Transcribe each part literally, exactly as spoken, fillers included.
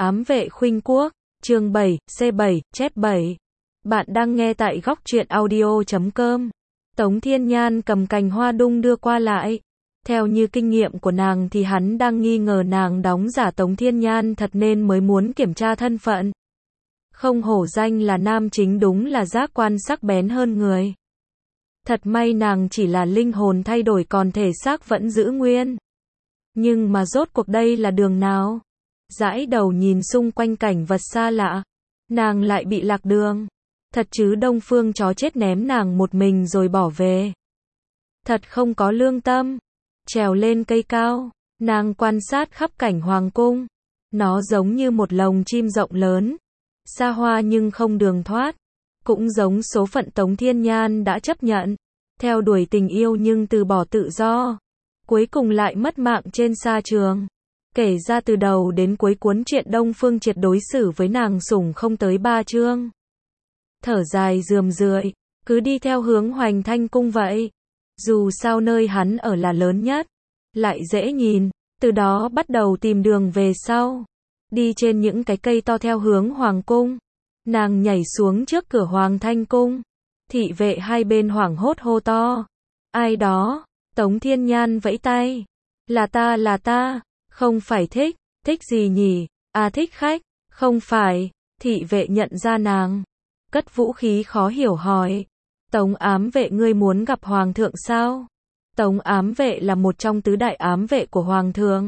Ám vệ khuynh quốc, chương bảy, C bảy, chép bảy. Bạn đang nghe tại góc truyện audio chấm com. Tống Thiên Nhan cầm cành hoa đung đưa qua lại. Theo như kinh nghiệm của nàng thì hắn đang nghi ngờ nàng đóng giả Tống Thiên Nhan thật nên mới muốn kiểm tra thân phận. Không hổ danh là nam chính, đúng là giác quan sắc bén hơn người. Thật may nàng chỉ là linh hồn thay đổi còn thể xác vẫn giữ nguyên. Nhưng mà rốt cuộc đây là đường nào? Dãi đầu nhìn xung quanh cảnh vật xa lạ, nàng lại bị lạc đường. Thật chứ Đông Phương chó chết ném nàng một mình rồi bỏ về. Thật không có lương tâm. Trèo lên cây cao, nàng quan sát khắp cảnh hoàng cung. Nó giống như một lồng chim rộng lớn, xa hoa nhưng không đường thoát. Cũng giống số phận Tống Thiên Nhan đã chấp nhận, theo đuổi tình yêu nhưng từ bỏ tự do. Cuối cùng lại mất mạng trên sa trường. Kể ra từ đầu đến cuối cuốn truyện Đông Phương Triệt đối xử với nàng sủng không tới ba chương. Thở dài rườm rượi, cứ đi theo hướng Hoành Thanh cung vậy. Dù sao nơi hắn ở là lớn nhất, lại dễ nhìn, từ đó bắt đầu tìm đường về sau. Đi trên những cái cây to theo hướng Hoàng cung. Nàng nhảy xuống trước cửa Hoàng Thanh cung. Thị vệ hai bên hoảng hốt hô to. Ai đó? Tống Thiên Nhan vẫy tay. Là ta là ta. Không phải thích. Thích gì nhỉ? À thích khách. Không phải. Thị vệ nhận ra nàng, cất vũ khí khó hiểu hỏi. Tống ám vệ, ngươi muốn gặp hoàng thượng sao? Tống ám vệ là một trong tứ đại ám vệ của hoàng thượng.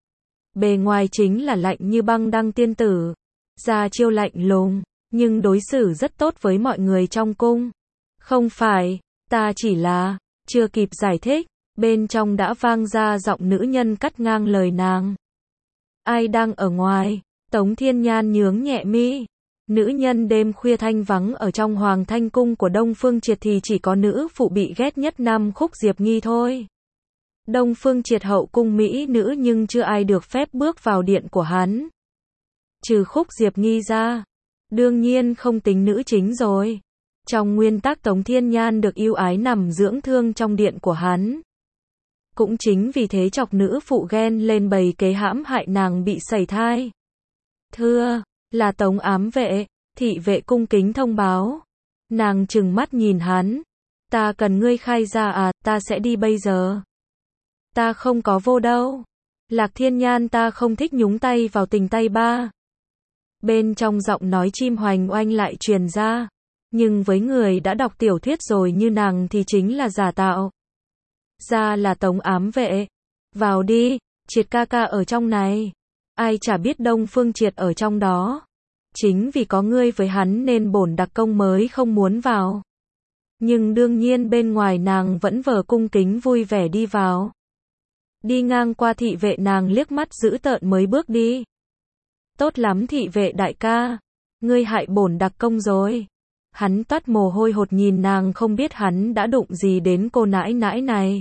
Bề ngoài chính là lạnh như băng đăng tiên tử, ra chiêu lạnh lùng, nhưng đối xử rất tốt với mọi người trong cung. Không phải, ta chỉ là, chưa kịp giải thích, bên trong đã vang ra giọng nữ nhân cắt ngang lời nàng. Ai đang ở ngoài? Tống Thiên Nhan nhướng nhẹ mi. Nữ nhân đêm khuya thanh vắng ở trong Hoàng Thanh cung của Đông Phương Triệt thì chỉ có nữ phụ bị ghét nhất Nam Khúc Diệp Nghi thôi. Đông Phương Triệt hậu cung mỹ nữ nhưng chưa ai được phép bước vào điện của hắn. Trừ Khúc Diệp Nghi ra. Đương nhiên không tính nữ chính rồi. Trong nguyên tắc Tống Thiên Nhan được yêu ái nằm dưỡng thương trong điện của hắn. Cũng chính vì thế chọc nữ phụ ghen lên bày kế hãm hại nàng bị sẩy thai. Thưa, là Tống ám vệ. Thị vệ cung kính thông báo. Nàng trừng mắt nhìn hắn. Ta cần ngươi khai ra à? Ta sẽ đi bây giờ. Ta không có vô đâu. Lạc Thiên Nhan, ta không thích nhúng tay vào tình tay ba. Bên trong giọng nói chim hoành oanh lại truyền ra. Nhưng với người đã đọc tiểu thuyết rồi như nàng thì chính là giả tạo. Ra là Tống ám vệ. Vào đi, Triệt ca ca ở trong này. Ai chả biết Đông Phương Triệt ở trong đó. Chính vì có ngươi với hắn nên bổn đặc công mới không muốn vào. Nhưng đương nhiên bên ngoài nàng vẫn vờ cung kính vui vẻ đi vào. Đi ngang qua thị vệ nàng liếc mắt dữ tợn mới bước đi. Tốt lắm thị vệ đại ca. Ngươi hại bổn đặc công rồi. Hắn toát mồ hôi hột nhìn nàng, không biết hắn đã đụng gì đến cô nãi nãi này.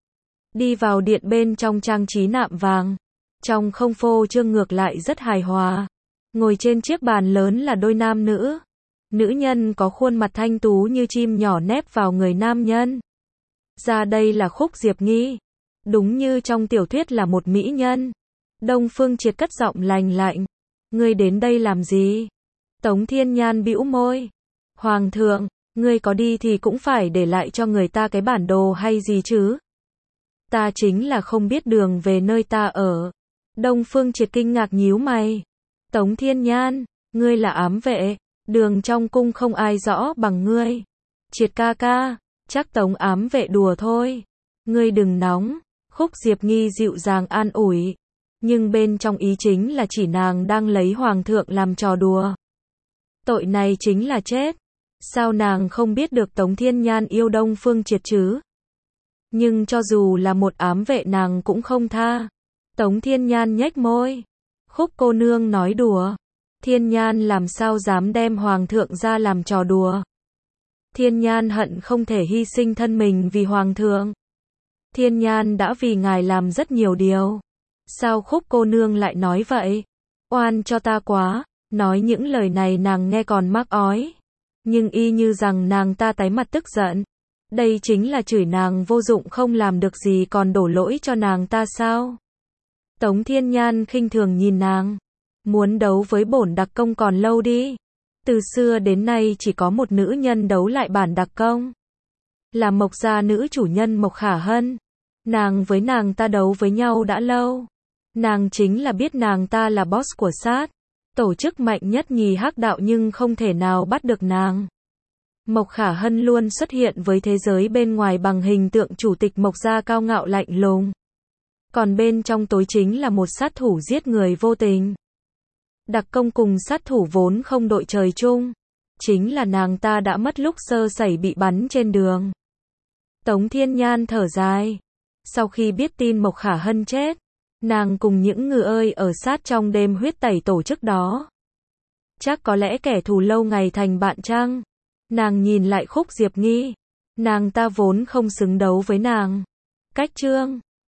Đi vào điện bên trong trang trí nạm vàng. Trong không phô trương ngược lại rất hài hòa. Ngồi trên chiếc bàn lớn là đôi nam nữ. Nữ nhân có khuôn mặt thanh tú như chim nhỏ nép vào người nam nhân. Ra đây là Khúc Diệp Nghi. Đúng như trong tiểu thuyết là một mỹ nhân. Đông Phương Triệt cất giọng lành lạnh. Ngươi đến đây làm gì? Tống Thiên Nhan bĩu môi. Hoàng thượng, ngươi có đi thì cũng phải để lại cho người ta cái bản đồ hay gì chứ? Ta chính là không biết đường về nơi ta ở. Đông Phương Triệt kinh ngạc nhíu mày. Tống Thiên Nhan, ngươi là ám vệ, đường trong cung không ai rõ bằng ngươi. Triệt ca ca, chắc Tống ám vệ đùa thôi. Ngươi đừng nóng. Khúc Diệp Nghi dịu dàng an ủi. Nhưng bên trong ý chính là chỉ nàng đang lấy hoàng thượng làm trò đùa. Tội này chính là chết. Sao nàng không biết được Tống Thiên Nhan yêu Đông Phương Triệt chứ? Nhưng cho dù là một ám vệ nàng cũng không tha. Tống Thiên Nhan nhếch môi. Khúc cô nương nói đùa. Thiên Nhan làm sao dám đem hoàng thượng ra làm trò đùa. Thiên Nhan hận không thể hy sinh thân mình vì hoàng thượng. Thiên Nhan đã vì ngài làm rất nhiều điều. Sao Khúc cô nương lại nói vậy? Oan cho ta quá. Nói những lời này nàng nghe còn mắc ói. Nhưng y như rằng nàng ta tái mặt tức giận. Đây chính là chửi nàng vô dụng không làm được gì còn đổ lỗi cho nàng ta sao? Tống Thiên Nhan khinh thường nhìn nàng. Muốn đấu với bổn đặc công còn lâu đi. Từ xưa đến nay chỉ có một nữ nhân đấu lại bản đặc công. Là Mộc gia nữ chủ nhân Mộc Khả Hân. Nàng với nàng ta đấu với nhau đã lâu. Nàng chính là biết nàng ta là boss của sát. Tổ chức mạnh nhất nhì hắc đạo nhưng không thể nào bắt được nàng. Mộc Khả Hân luôn xuất hiện với thế giới bên ngoài bằng hình tượng chủ tịch Mộc gia cao ngạo lạnh lùng. Còn bên trong tối chính là một sát thủ giết người vô tình. Đặc công cùng sát thủ vốn không đội trời chung. Chính là nàng ta đã mất lúc sơ sẩy bị bắn trên đường. Tống Thiên Nhan thở dài. Sau khi biết tin Mộc Khả Hân chết, nàng cùng những người ơi ở sát trong đêm huyết tẩy tổ chức đó. Chắc có lẽ kẻ thù lâu ngày thành bạn chăng? Nàng nhìn lại Khúc Diệp Nghi. Nàng ta vốn không xứng đấu với nàng. Cách chương